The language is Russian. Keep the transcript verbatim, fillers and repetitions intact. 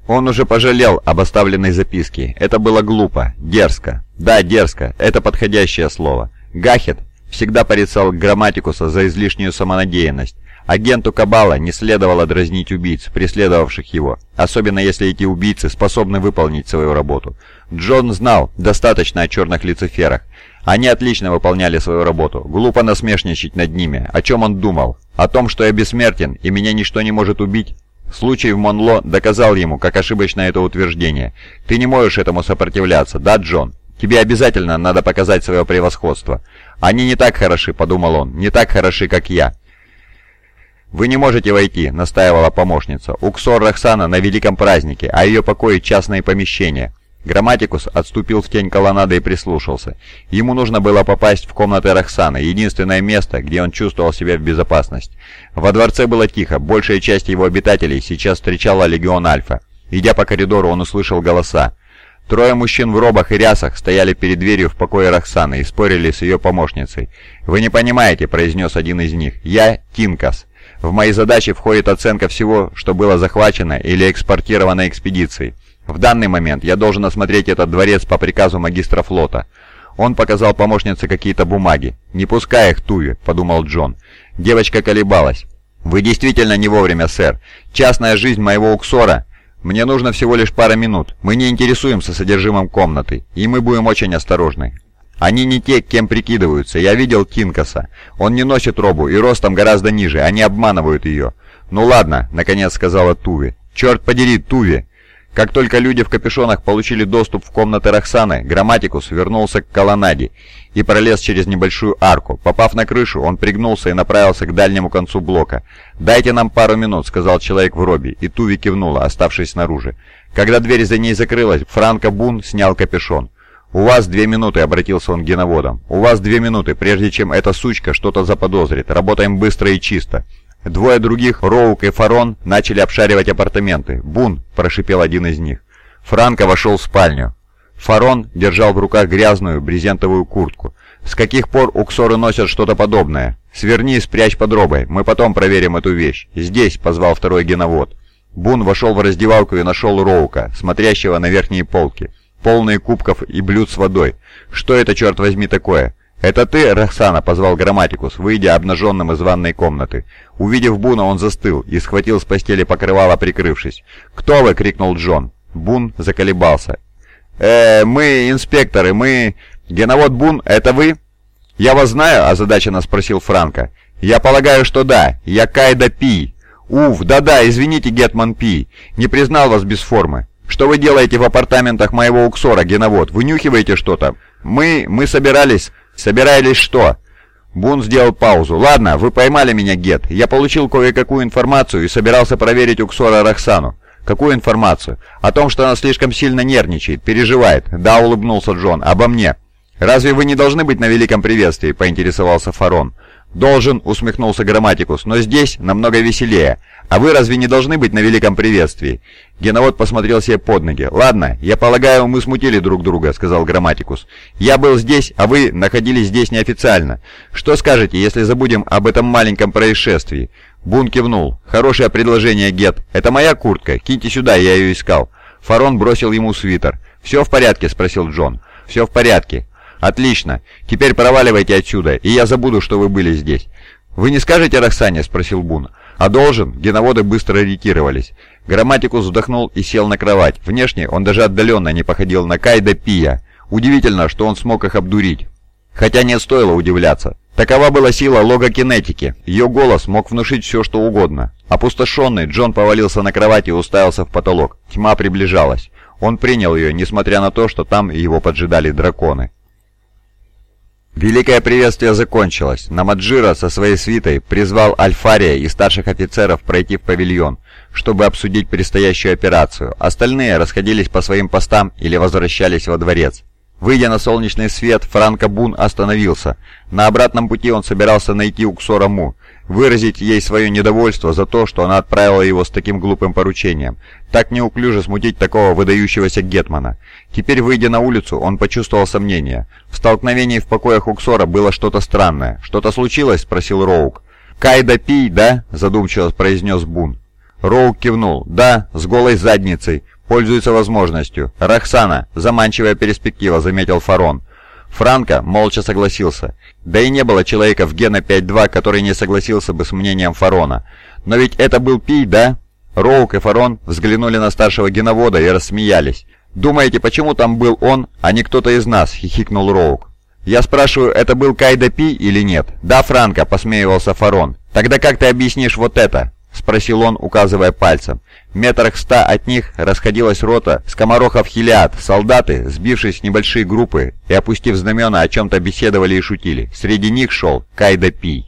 Он уже пожалел об оставленной записке. Это было глупо, дерзко. Да, дерзко, это подходящее слово. Гахет всегда порицал Грамматикуса за излишнюю самонадеянность. Агенту Кабала не следовало дразнить убийц, преследовавших его, особенно если эти убийцы способны выполнить свою работу. Джон знал достаточно о черных люциферах. Они отлично выполняли свою работу. Глупо насмешничать над ними. О чем он думал? О том, что я бессмертен и меня ничто не может убить? Случай в Монло доказал ему, как ошибочно это утверждение. Ты не можешь этому сопротивляться, да, Джон? Тебе обязательно надо показать свое превосходство. Они не так хороши, подумал он, не так хороши, как я. «Вы не можете войти», — настаивала помощница. «Уксор Роксана на великом празднике, а ее покои — частные помещения». Грамматикус отступил в тень колоннады и прислушался. Ему нужно было попасть в комнаты Роксана, единственное место, где он чувствовал себя в безопасности. Во дворце было тихо, большая часть его обитателей сейчас встречала Легион Альфа. Идя по коридору, он услышал голоса. Трое мужчин в робах и рясах стояли перед дверью в покое Роксаны и спорили с ее помощницей. «Вы не понимаете», — произнес один из них, — «я Тинкас. В мои задачи входит оценка всего, что было захвачено или экспортировано экспедицией. В данный момент я должен осмотреть этот дворец по приказу магистра флота». Он показал помощнице какие-то бумаги. «Не пускай их, Туви», — подумал Джон. Девочка колебалась. «Вы действительно не вовремя, сэр. Частная жизнь моего Уксора. Мне нужно всего лишь пара минут. Мы не интересуемся содержимым комнаты, и мы будем очень осторожны. Они не те, кем прикидываются. Я видел Тинкаса. Он не носит робу и ростом гораздо ниже. Они обманывают ее». «Ну ладно», — наконец сказала Туви. «Черт подери, Туви!» Как только люди в капюшонах получили доступ в комнаты Роксаны, Грамматикус вернулся к колоннаде и пролез через небольшую арку. Попав на крышу, он пригнулся и направился к дальнему концу блока. «Дайте нам пару минут», — сказал человек в робе, и Туви кивнула, оставшись снаружи. Когда дверь за ней закрылась, Франко Бун снял капюшон. «У вас две минуты», — обратился он к геноводам. «У вас две минуты, прежде чем эта сучка что-то заподозрит. Работаем быстро и чисто». Двое других, Роук и Фарон, начали обшаривать апартаменты. «Бун!» – прошипел один из них. Франко вошел в спальню. Фарон держал в руках грязную брезентовую куртку. «С каких пор уксоры носят что-то подобное? Сверни и спрячь под робой, мы потом проверим эту вещь. Здесь!» – позвал второй геновод. Бун вошел в раздевалку и нашел Роука, смотрящего на верхние полки, полные кубков и блюд с водой. «Что это, черт возьми, такое?» «Это ты, Роксана?» — позвал Грамматикус, выйдя обнаженным из ванной комнаты. Увидев Буна, он застыл и схватил с постели покрывало, прикрывшись. «Кто вы?» — крикнул Джон. Бун заколебался. «Э, мы инспекторы, мы... Геновод Бун, это вы?» «Я вас знаю?» — озадаченно спросил Франко. «Я полагаю, что да. Я Кайда Пи». «Уф, да-да, извините, Гетман Пи. Не признал вас без формы. Что вы делаете в апартаментах моего Уксора, Геновод? Вынюхиваете что-то?» «Мы... мы собирались...» «Собирались что?» Бун сделал паузу. «Ладно, вы поймали меня, Гет. Я получил кое-какую информацию и собирался проверить Уксора Роксану». «Какую информацию?» «О том, что она слишком сильно нервничает, переживает». «Да», — улыбнулся Джон. «Обо мне». «Разве вы не должны быть на великом приветствии?» — поинтересовался Фарон. «Должен», — усмехнулся Грамматикус, — «но здесь намного веселее. А вы разве не должны быть на великом приветствии?» Геновод посмотрел себе под ноги. «Ладно, я полагаю, мы смутили друг друга», — сказал Грамматикус. «Я был здесь, а вы находились здесь неофициально. Что скажете, если забудем об этом маленьком происшествии?» Бун кивнул. «Хорошее предложение, Гет. Это моя куртка. Киньте сюда, я ее искал». Фарон бросил ему свитер. «Все в порядке?» — спросил Джон. «Все в порядке». «Отлично. Теперь проваливайте отсюда, и я забуду, что вы были здесь». «Вы не скажете Роксане?» — спросил Бун. «А должен?» Геноводы быстро ретировались. Грамматикус вздохнул и сел на кровать. Внешне он даже отдаленно не походил на Кайда Пия. Удивительно, что он смог их обдурить. Хотя не стоило удивляться. Такова была сила логокинетики. Ее голос мог внушить все, что угодно. Опустошенный, Джон повалился на кровать и уставился в потолок. Тьма приближалась. Он принял ее, несмотря на то, что там его поджидали драконы. Великое приветствие закончилось. Намаджира со своей свитой призвал Альфария и старших офицеров пройти в павильон, чтобы обсудить предстоящую операцию. Остальные расходились по своим постам или возвращались во дворец. Выйдя на солнечный свет, Франко Бун остановился. На обратном пути он собирался найти Уксора Му, выразить ей свое недовольство за то, что она отправила его с таким глупым поручением, так неуклюже смутить такого выдающегося гетмана. Теперь, выйдя на улицу, он почувствовал сомнение. В столкновении в покоях Уксора было что-то странное. «Что-то случилось?» — спросил Роук. «Кайда Пий, да?» — задумчиво произнес Бун. Роук кивнул. «Да, с голой задницей. Пользуется возможностью. Роксана, заманчивая перспектива», — заметил Фарон. Франко молча согласился. Да и не было человека в Гена пять два, который не согласился бы с мнением Фарона. «Но ведь это был Пий, да?» Роук и Фарон взглянули на старшего геновода и рассмеялись. «Думаете, почему там был он, а не кто-то из нас?» — хихикнул Роук. «Я спрашиваю, это был Кайда Пий или нет?» «Да, Франко», — посмеивался Фарон. «Тогда как ты объяснишь вот это?» — спросил он, указывая пальцем. В метрах ста от них расходилась рота скоморохов-хилиад. Солдаты, сбившись в небольшие группы и опустив знамена, о чем-то беседовали и шутили. Среди них шел Кайда Пий.